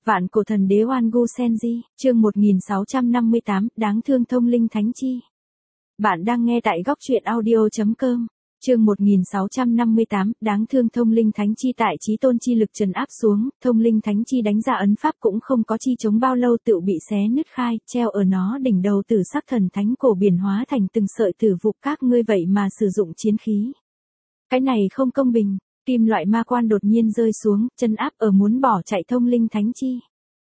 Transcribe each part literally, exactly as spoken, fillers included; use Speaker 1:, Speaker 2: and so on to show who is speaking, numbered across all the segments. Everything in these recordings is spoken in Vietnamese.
Speaker 1: Vạn cổ thần đế Oan Gu Senji, chương một nghìn sáu trăm năm mươi tám, đáng thương thông linh thánh chi. Bạn đang nghe tại góc truyện audio.com, chương một nghìn sáu trăm năm mươi tám, đáng thương thông linh thánh chi. Tại chí tôn chi lực trấn áp xuống, thông linh thánh chi đánh ra ấn pháp cũng không có chi chống bao lâu tự bị xé nứt khai, treo ở nó đỉnh đầu tử sắc thần thánh cổ biển hóa thành từng sợi tử vụ. Các ngươi vậy mà sử dụng chiến khí. Cái này không công bình. Kim loại ma quan đột nhiên rơi xuống, chân áp ở muốn bỏ chạy thông linh thánh chi.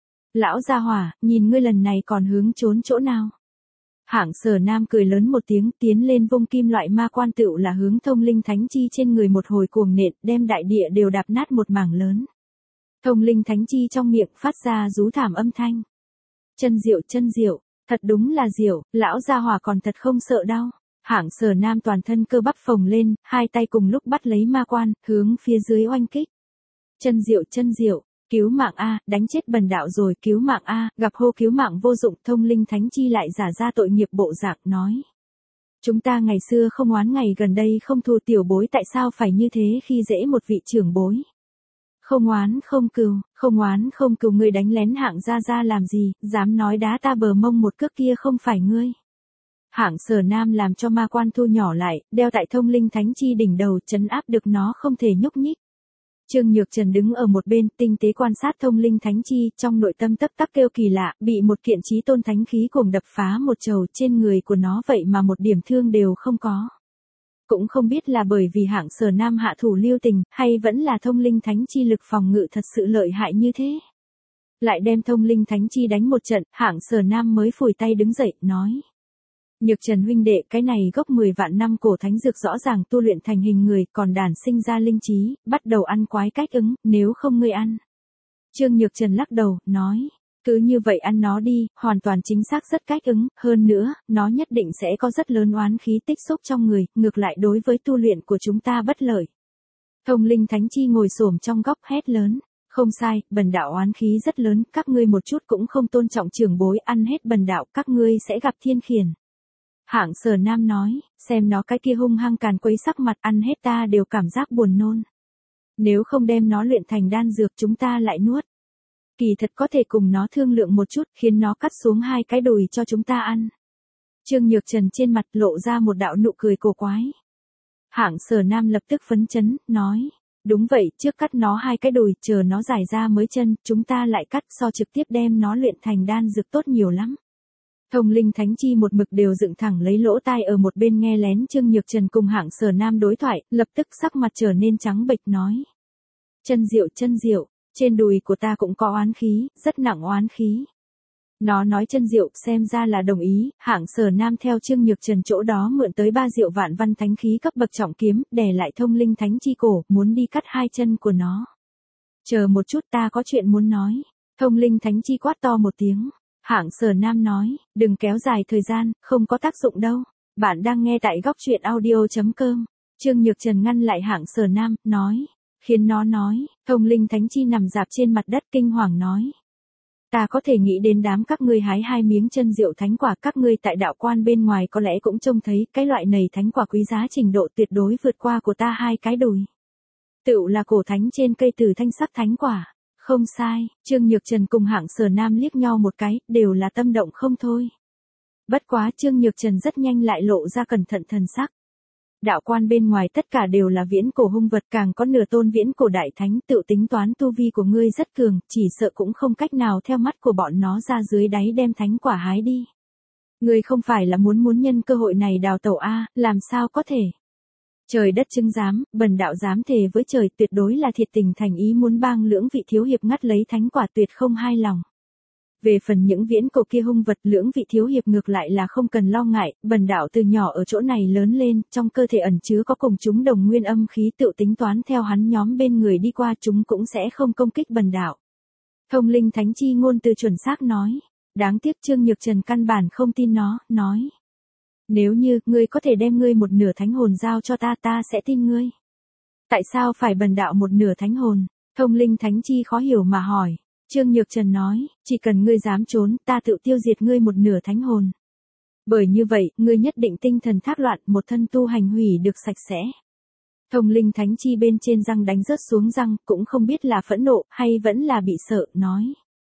Speaker 1: Lão gia hỏa, nhìn ngươi lần này còn hướng trốn chỗ nào? Hạng Sở Nam cười lớn một tiếng, tiến lên vung kim loại ma quan tựu là hướng thông linh thánh chi trên người một hồi cuồng nện, đem đại địa đều đạp nát một mảng lớn. Thông linh thánh chi trong miệng phát ra rú thảm âm thanh. Chân diệu, chân diệu, thật đúng là diệu, lão gia hỏa còn thật không sợ đau. Hạng Sở Nam toàn thân cơ bắp phồng lên, hai tay cùng lúc bắt lấy ma quan, hướng phía dưới oanh kích. Chân diệu, chân diệu, cứu mạng a, đánh chết bần đạo rồi, cứu mạng a, gặp hô cứu mạng vô dụng. Thông linh thánh chi lại giả ra tội nghiệp bộ dạng nói. Chúng ta ngày xưa không oán, ngày gần đây không thù, tiểu bối tại sao phải như thế khi dễ một vị trưởng bối. Không oán không cừu, không oán không cừu, ngươi đánh lén Hạng gia gia làm gì, dám nói đá ta bờ mông một cước kia không phải ngươi. Hạng Sở Nam làm cho ma quan thu nhỏ lại, đeo tại thông linh thánh chi đỉnh đầu, trấn áp được nó không thể nhúc nhích. Trương Nhược Trần đứng ở một bên, tinh tế quan sát thông linh thánh chi, trong nội tâm tấp tắc kêu kỳ lạ, bị một kiện chí tôn thánh khí cuồng đập phá một trầu, trên người của nó vậy mà một điểm thương đều không có. Cũng không biết là bởi vì Hạng Sở Nam hạ thủ lưu tình, hay vẫn là thông linh thánh chi lực phòng ngự thật sự lợi hại như thế. Lại đem thông linh thánh chi đánh một trận, Hạng Sở Nam mới phủi tay đứng dậy, nói. Nhược Trần huynh đệ, cái này gốc mười vạn năm cổ thánh dược rõ ràng tu luyện thành hình người, còn đản sinh ra linh trí, bắt đầu ăn quái cách ứng, nếu không ngươi ăn. Trương Nhược Trần lắc đầu, nói, cứ như vậy ăn nó đi, hoàn toàn chính xác rất cách ứng, hơn nữa, nó nhất định sẽ có rất lớn oán khí tích xúc trong người, ngược lại đối với tu luyện của chúng ta bất lợi. Thông linh thánh chi ngồi xổm trong góc hét lớn. Không sai, bần đạo oán khí rất lớn, các ngươi một chút cũng không tôn trọng trưởng bối, ăn hết bần đạo, các ngươi sẽ gặp thiên khiển. Hạng Sở Nam nói, xem nó cái kia hung hăng càn quấy sắc mặt, ăn hết ta đều cảm giác buồn nôn. Nếu không đem nó luyện thành đan dược chúng ta lại nuốt. Kỳ thật có thể cùng nó thương lượng một chút, khiến nó cắt xuống hai cái đùi cho chúng ta ăn. Trương Nhược Trần trên mặt lộ ra một đạo nụ cười cổ quái. Hạng Sở Nam lập tức phấn chấn, nói, đúng vậy, trước cắt nó hai cái đùi, chờ nó giải ra mới chân, chúng ta lại cắt, so trực tiếp đem nó luyện thành đan dược tốt nhiều lắm. Thông linh thánh chi một mực đều dựng thẳng lấy lỗ tai ở một bên nghe lén Trương Nhược Trần cùng Hạng Sở Nam đối thoại, lập tức sắc mặt trở nên trắng bệch nói. Chân diệu, chân diệu, trên đùi của ta cũng có oán khí, rất nặng oán khí. Nó nói chân diệu, xem ra là đồng ý. Hạng Sở Nam theo Trương Nhược Trần chỗ đó mượn tới ba diệu vạn văn thánh khí cấp bậc trọng kiếm, đè lại thông linh thánh chi cổ, muốn đi cắt hai chân của nó. Chờ một chút, ta có chuyện muốn nói. Thông linh thánh chi quát to một tiếng. Hạng Sở Nam nói, đừng kéo dài thời gian, không có tác dụng đâu. Bạn đang nghe tại góc truyện audio.com. Trương Nhược Trần ngăn lại Hạng Sở Nam, nói, khiến nó nói. Thông linh thánh chi nằm dạp trên mặt đất kinh hoàng nói. Ta có thể nghĩ đến đám các ngươi hái hai miếng chân diệu thánh quả, các ngươi tại đạo quan bên ngoài có lẽ cũng trông thấy, cái loại này thánh quả quý giá trình độ tuyệt đối vượt qua của ta hai cái đùi. Tựu là cổ thánh trên cây tử thanh sắc thánh quả. Không sai, Trương Nhược Trần cùng Hạng Sở Nam liếc nhau một cái, đều là tâm động không thôi. Bất quá Trương Nhược Trần rất nhanh lại lộ ra cẩn thận thần sắc. Đạo quan bên ngoài tất cả đều là viễn cổ hung vật, càng có nửa tôn viễn cổ đại thánh, tự tính toán tu vi của ngươi rất cường, chỉ sợ cũng không cách nào theo mắt của bọn nó ra dưới đáy đem thánh quả hái đi. Ngươi không phải là muốn muốn nhân cơ hội này đào tẩu a, làm sao có thể? Trời đất chứng giám, bần đạo dám thề với trời, tuyệt đối là thiệt tình thành ý muốn bang lưỡng vị thiếu hiệp ngắt lấy thánh quả, tuyệt không hai lòng. Về phần những viễn cổ kia hung vật, lưỡng vị thiếu hiệp ngược lại là không cần lo ngại, bần đạo từ nhỏ ở chỗ này lớn lên, trong cơ thể ẩn chứa có cùng chúng đồng nguyên âm khí, tự tính toán theo hắn nhóm bên người đi qua, chúng cũng sẽ không công kích bần đạo. Thông linh thánh chi ngôn từ chuẩn xác nói. Đáng tiếc Trương Nhược Trần căn bản không tin nó, nói. Nếu như, ngươi có thể đem ngươi một nửa thánh hồn giao cho ta, ta sẽ tin ngươi. Tại sao phải bần đạo một nửa thánh hồn? Thông linh thánh chi khó hiểu mà hỏi. Trương Nhược Trần nói, chỉ cần ngươi dám trốn, ta tự tiêu diệt ngươi một nửa thánh hồn. Bởi như vậy, ngươi nhất định tinh thần thác loạn, một thân tu hành hủy được sạch sẽ. Thông linh thánh chi bên trên răng đánh rớt xuống răng, cũng không biết là phẫn nộ, hay vẫn là bị sợ, nói.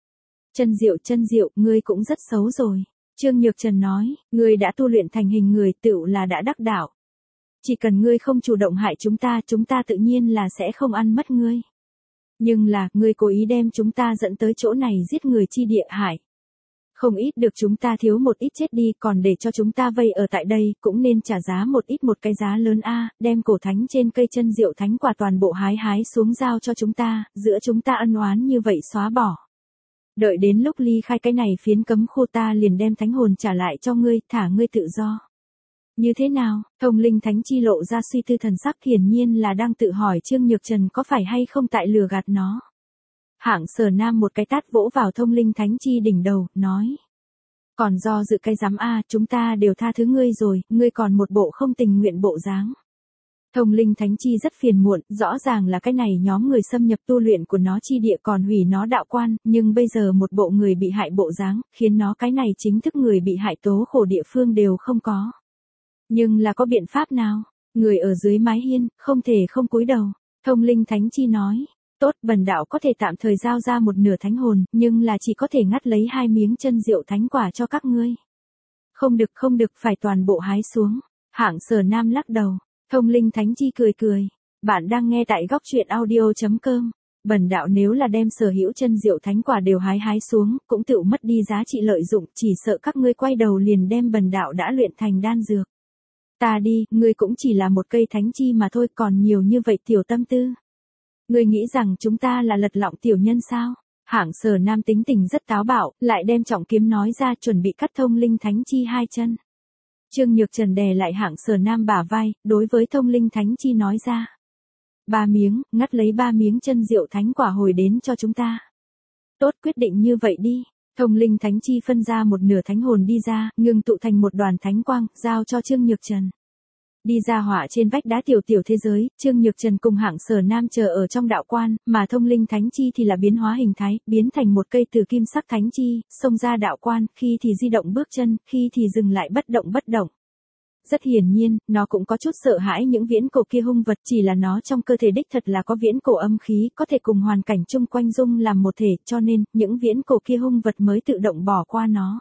Speaker 1: Chân Diệu, Chân Diệu, ngươi cũng rất xấu rồi. Trương Nhược Trần nói, ngươi đã tu luyện thành hình người tựu là đã đắc đạo. Chỉ cần ngươi không chủ động hại chúng ta, chúng ta tự nhiên là sẽ không ăn mất ngươi. Nhưng là, ngươi cố ý đem chúng ta dẫn tới chỗ này giết người chi địa hại. Không ít được chúng ta thiếu một ít chết đi, còn để cho chúng ta vây ở tại đây, cũng nên trả giá một ít một cái giá lớn a, đem cổ thánh trên cây Chân Diệu thánh quả toàn bộ hái hái xuống giao cho chúng ta, giữa chúng ta ân oán như vậy xóa bỏ. Đợi đến lúc ly khai cái này phiến cấm khu ta liền đem thánh hồn trả lại cho ngươi, thả ngươi tự do. Như thế nào? Thông linh thánh chi lộ ra suy tư thần sắc, hiển nhiên là đang tự hỏi Trương Nhược Trần có phải hay không tại lừa gạt nó. Hạng Sở Nam một cái tát vỗ vào thông linh thánh chi đỉnh đầu, nói. Còn do dự cái giám a, chúng ta đều tha thứ ngươi rồi, ngươi còn một bộ không tình nguyện bộ dáng. Thông linh thánh chi rất phiền muộn, rõ ràng là cái này nhóm người xâm nhập tu luyện của nó chi địa còn hủy nó đạo quan, nhưng bây giờ một bộ người bị hại bộ dáng, khiến nó cái này chính thức người bị hại tố khổ địa phương đều không có. Nhưng là có biện pháp nào? Người ở dưới mái hiên, không thể không cúi đầu. Thông linh thánh chi nói, tốt, bần đạo có thể tạm thời giao ra một nửa thánh hồn, nhưng là chỉ có thể ngắt lấy hai miếng Chân Diệu thánh quả cho các ngươi. Không được, không được, phải toàn bộ hái xuống. Hạng Sở Nam lắc đầu. Thông linh thánh chi cười cười. Bạn đang nghe tại góc truyện audio chấm com. Bần đạo nếu là đem sở hữu Chân Diệu thánh quả đều hái hái xuống, cũng tự mất đi giá trị lợi dụng, chỉ sợ các ngươi quay đầu liền đem bần đạo đã luyện thành đan dược. Ta đi, ngươi cũng chỉ là một cây thánh chi mà thôi, còn nhiều như vậy tiểu tâm tư. Ngươi nghĩ rằng chúng ta là lật lọng tiểu nhân sao? Hạng Sở Nam tính tình rất táo bạo, lại đem trọng kiếm nói ra chuẩn bị cắt thông linh thánh chi hai chân. Trương Nhược Trần đè lại Hạng Sở Nam bả vai, đối với thông linh thánh chi nói ra. Ba miếng, ngắt lấy ba miếng Chân Diệu thánh quả hồi đến cho chúng ta. Tốt, quyết định như vậy đi. Thông linh thánh chi phân ra một nửa thánh hồn đi ra, ngưng tụ thành một đoàn thánh quang, giao cho Trương Nhược Trần. Đi ra hỏa trên vách đá tiểu tiểu thế giới, Trương Nhược Trần cùng Hạng Sở Nam chờ ở trong đạo quan, mà thông linh thánh chi thì là biến hóa hình thái, biến thành một cây từ kim sắc thánh chi, xông ra đạo quan, khi thì di động bước chân, khi thì dừng lại bất động bất động. Rất hiển nhiên, nó cũng có chút sợ hãi những viễn cổ kia hung vật, chỉ là nó trong cơ thể đích thật là có viễn cổ âm khí, có thể cùng hoàn cảnh chung quanh dung làm một thể, cho nên, những viễn cổ kia hung vật mới tự động bỏ qua nó.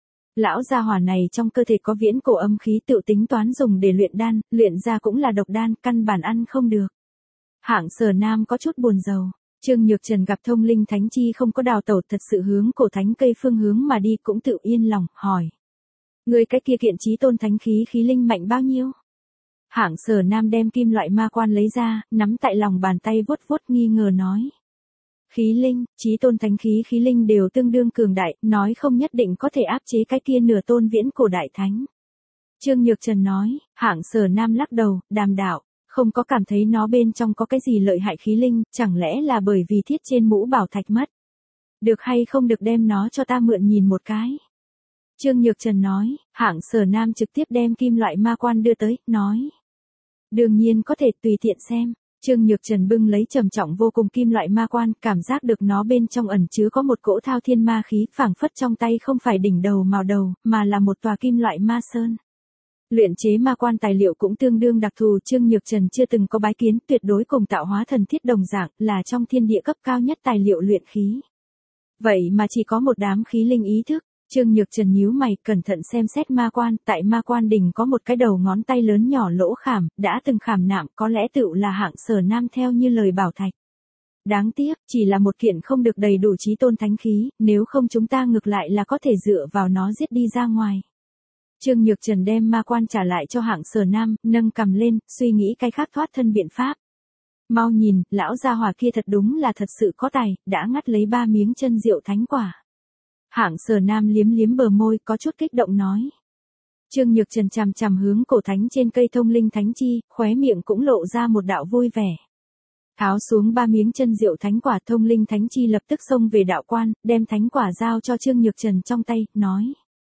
Speaker 1: Lão gia hỏa này trong cơ thể có viễn cổ âm khí tự tính toán dùng để luyện đan, luyện ra cũng là độc đan, căn bản ăn không được. Hạng Sở Nam có chút buồn rầu. Trương Nhược Trần gặp thông linh thánh chi không có đào tẩu, thật sự hướng cổ thánh cây phương hướng mà đi, cũng tự yên lòng, hỏi. Người cái kia kiện chí tôn thánh khí khí linh mạnh bao nhiêu? Hạng Sở Nam đem kim loại ma quan lấy ra, nắm tại lòng bàn tay vuốt vuốt nghi ngờ nói. Khí linh, chí tôn thánh khí khí linh đều tương đương cường đại, nói không nhất định có thể áp chế cái kia nửa tôn viễn cổ đại thánh. Trương Nhược Trần nói, Hạng Sở Nam lắc đầu, đàm đạo, không có cảm thấy nó bên trong có cái gì lợi hại khí linh, chẳng lẽ là bởi vì thiết trên mũ bảo thạch mất. Được hay không được đem nó cho ta mượn nhìn một cái. Trương Nhược Trần nói, Hạng Sở Nam trực tiếp đem kim loại ma quan đưa tới, nói. Đương nhiên có thể tùy tiện xem. Trương Nhược Trần bưng lấy trầm trọng vô cùng kim loại ma quan, cảm giác được nó bên trong ẩn chứa có một cỗ thao thiên ma khí, phảng phất trong tay không phải đỉnh đầu màu đầu, mà là một tòa kim loại ma sơn. Luyện chế ma quan tài liệu cũng tương đương đặc thù, Trương Nhược Trần chưa từng có bái kiến, tuyệt đối cùng tạo hóa thần thiết đồng dạng, là trong thiên địa cấp cao nhất tài liệu luyện khí. Vậy mà chỉ có một đám khí linh ý thức. Trương Nhược Trần nhíu mày, cẩn thận xem xét ma quan, tại ma quan đỉnh có một cái đầu ngón tay lớn nhỏ lỗ khảm, đã từng khảm nạm, có lẽ tựu là Hạng Sở Nam theo như lời bảo thạch. Đáng tiếc, chỉ là một kiện không được đầy đủ chí tôn thánh khí, nếu không chúng ta ngược lại là có thể dựa vào nó giết đi ra ngoài. Trương Nhược Trần đem ma quan trả lại cho Hạng Sở Nam, nâng cầm lên, suy nghĩ cái khác thoát thân biện pháp. Mau nhìn, lão gia hỏa kia thật đúng là thật sự có tài, đã ngắt lấy ba miếng Chân Diệu thánh quả. Hạng Sở Nam liếm liếm bờ môi, có chút kích động nói. Trương Nhược Trần chằm chằm hướng cổ thánh trên cây thông linh thánh chi, khóe miệng cũng lộ ra một đạo vui vẻ. Tháo xuống ba miếng Chân Diệu thánh quả, thông linh thánh chi lập tức xông về đạo quan, đem thánh quả giao cho Trương Nhược Trần trong tay, nói.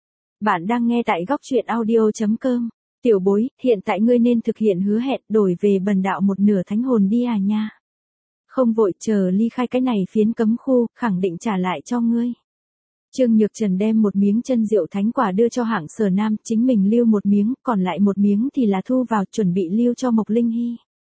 Speaker 1: Bạn đang nghe tại góc truyện audio chấm com. Tiểu bối, hiện tại ngươi nên thực hiện hứa hẹn, đổi về bần đạo một nửa thánh hồn đi à nha. Không vội, chờ ly khai cái này phiến cấm khu, khẳng định trả lại cho ngươi. Trương Nhược Trần đem một miếng Chân Diệu thánh quả đưa cho Hạng Sở Nam, chính mình lưu một miếng, còn lại một miếng thì là thu vào chuẩn bị lưu cho Mộc Linh Hy.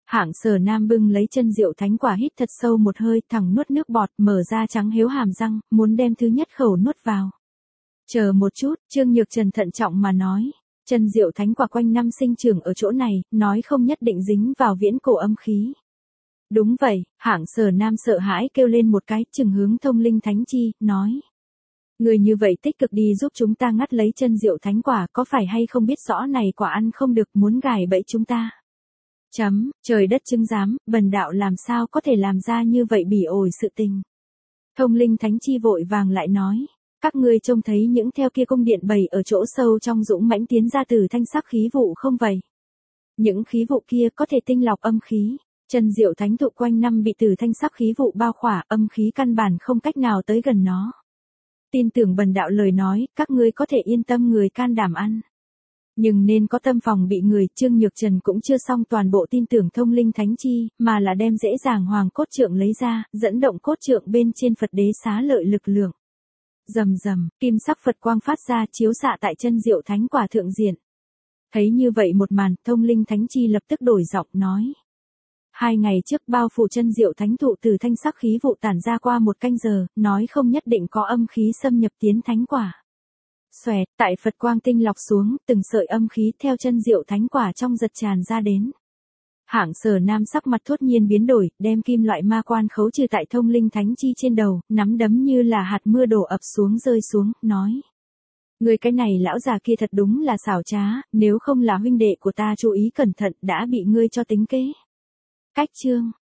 Speaker 1: Hạng Sở Nam bưng lấy chân rượu thánh quả hít thật sâu một hơi, thẳng nuốt nước bọt, mở ra trắng hiếu hàm răng, muốn đem thứ nhất khẩu nuốt vào. Chờ một chút, Trương Nhược Trần thận trọng mà nói. Chân rượu thánh quả quanh năm sinh trưởng ở chỗ này, nói không nhất định dính vào viễn cổ âm khí. Đúng vậy, Hạng Sở Nam sợ hãi kêu lên một cái, chừng hướng Thông Linh Thánh Chi, nói. Người như vậy tích cực đi giúp chúng ta ngắt lấy chân rượu thánh quả, có phải hay không biết rõ này quả ăn không được, muốn gài bẫy chúng ta. Chấm, trời đất chứng giám, bần đạo làm sao có thể làm ra như vậy bỉ ổi sự tình. Thông Linh Thánh Chi vội vàng lại nói. Các ngươi trông thấy những theo kia cung điện bầy ở chỗ sâu trong dũng mãnh tiến ra từ thanh sắc khí vụ không vậy? Những khí vụ kia có thể tinh lọc âm khí. Chân diệu thánh thụ quanh năm bị từ thanh sắc khí vụ bao khỏa, âm khí căn bản không cách nào tới gần nó. Tin tưởng bần đạo lời nói, các ngươi có thể yên tâm người can đảm ăn. Nhưng nên có tâm phòng bị người, Trương Nhược Trần cũng chưa xong toàn bộ tin tưởng Thông Linh Thánh Chi, mà là đem dễ dàng hoàng cốt trượng lấy ra, dẫn động cốt trượng bên trên Phật đế xá lợi lực lượng. Rầm rầm, kim sắc Phật quang phát ra chiếu xạ tại chân diệu thánh quả thượng diện. Thấy như vậy một màn, Thông Linh Thánh Chi lập tức đổi giọng nói. Hai ngày trước bao phủ chân diệu thánh thụ từ thanh sắc khí vụ tản ra qua một canh giờ, nói không nhất định có âm khí xâm nhập tiến thánh quả. Xoẹt, tại Phật quang tinh lọc xuống, từng sợi âm khí theo chân diệu thánh quả trong giật tràn ra đến. Hạng Sở Nam sắc mặt thốt nhiên biến đổi, đem kim loại ma quan khấu trừ tại Thông Linh Thánh Chi trên đầu, nắm đấm như là hạt mưa đổ ập xuống rơi xuống, nói. Người cái này lão già kia thật đúng là xảo trá, nếu không là huynh đệ của ta chú ý cẩn thận đã bị ngươi cho tính kế. Cách chương.